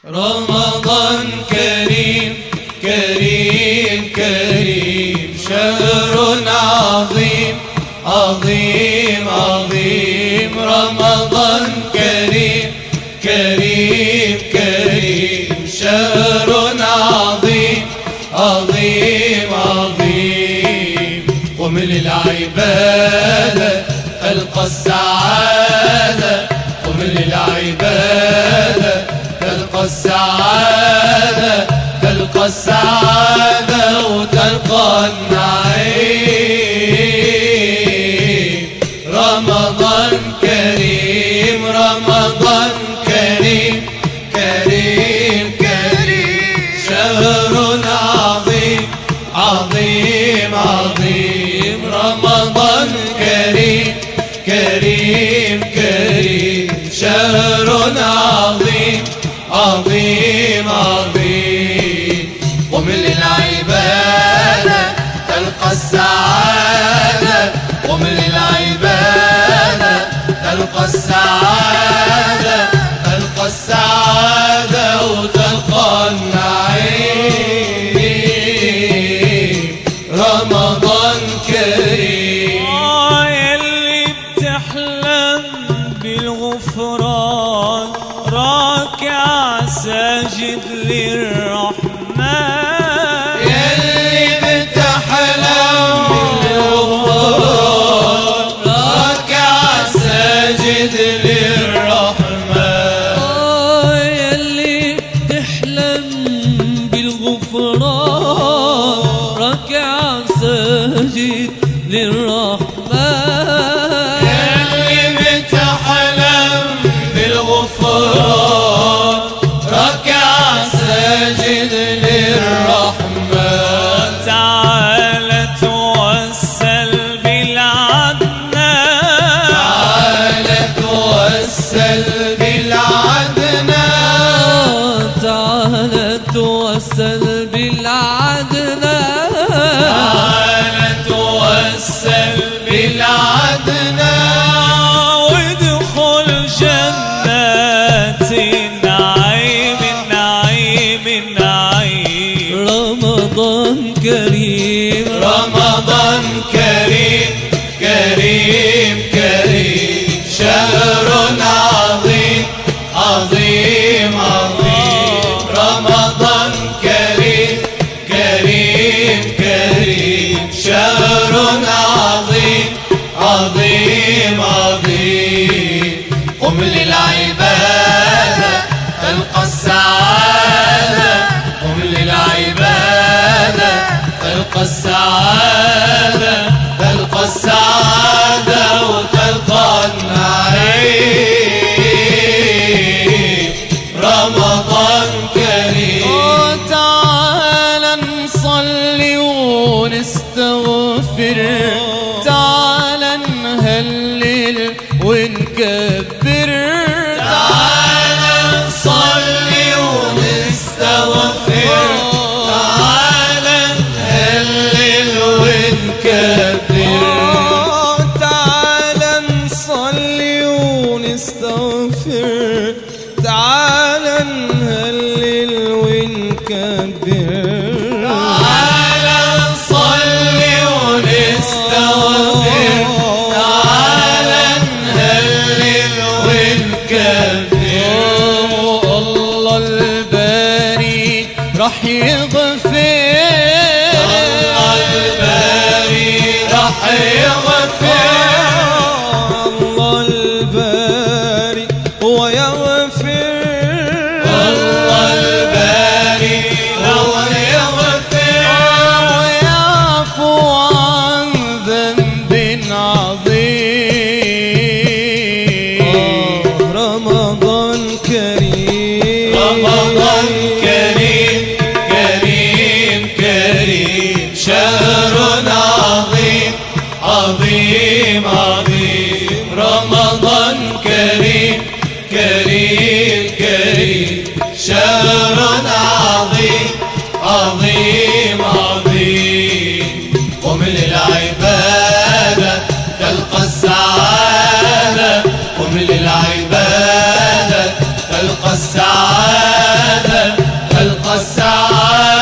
رمضان كريم كريم كريم، شهر عظيم عظيم عظيم. رمضان كريم كريم كريم، شهر عظيم عظيم عظيم. قم للعبادة تلقى السعادة، قم للعبادة تلقى السعادة، تلقى السعادة وتلقى النعيم. رمضان كريم رمضان كريم كريم كريم، شهر عظيم عظيم عظيم. رمضان كريم كريم كريم، شهر عظيم عظيم عظيم. قم للعبادة تلقى السعادة، قم للعبادة تلقى السعادة، تلقى السعادة وتلقى النعيم. رمضان كريم. يلي بتحلم بالغفران، راكع ساجد للرحمن. يلي بتحلم بالغفران، راكع ساجد للرحمن. يلي بتحلم بالغفران، راكع ساجد للرحمن. يلي بتحلم بالغفران، راكع ساجد للرحمن. تعال توسل بالعدنان، تعال توسل بالعدنان، تعال توسل بالعدنان، تعال توسل بالعدنان. وادخل جنات النعيم النعيم النعيم. رمضان كريم رمضان كريم كريم كريم، شهر عظيم عظيم عظيم. رمضان كريم كريم كريم، شهر عظيم عظيم عظيم. قم للعبادة تلقى السعادة، قم للعبادة تلقى السعادة، تلقى السعادة وتلقى النعيم. رمضان كريم. تعال نصلي ونستغفر، تعال نهلل ونكبر، تعال نصلي ونستغفر، تعال نهلل ونكبر. تعال نصلي ونستغفر، تعال نهلل ونكبر. تعال نصلي ونستغفر، تعال نهلل ونكبر. الله الباري راح يغفر، الله الباري راح يغفر، الله الباري هو يغفر، الله الباري هو يغفر، ويعفو عن ذنب عظيم. رمضان كريم رمضان كريم كريم كريم، شهر عظيم عظيم. السعادة، خلق السعادة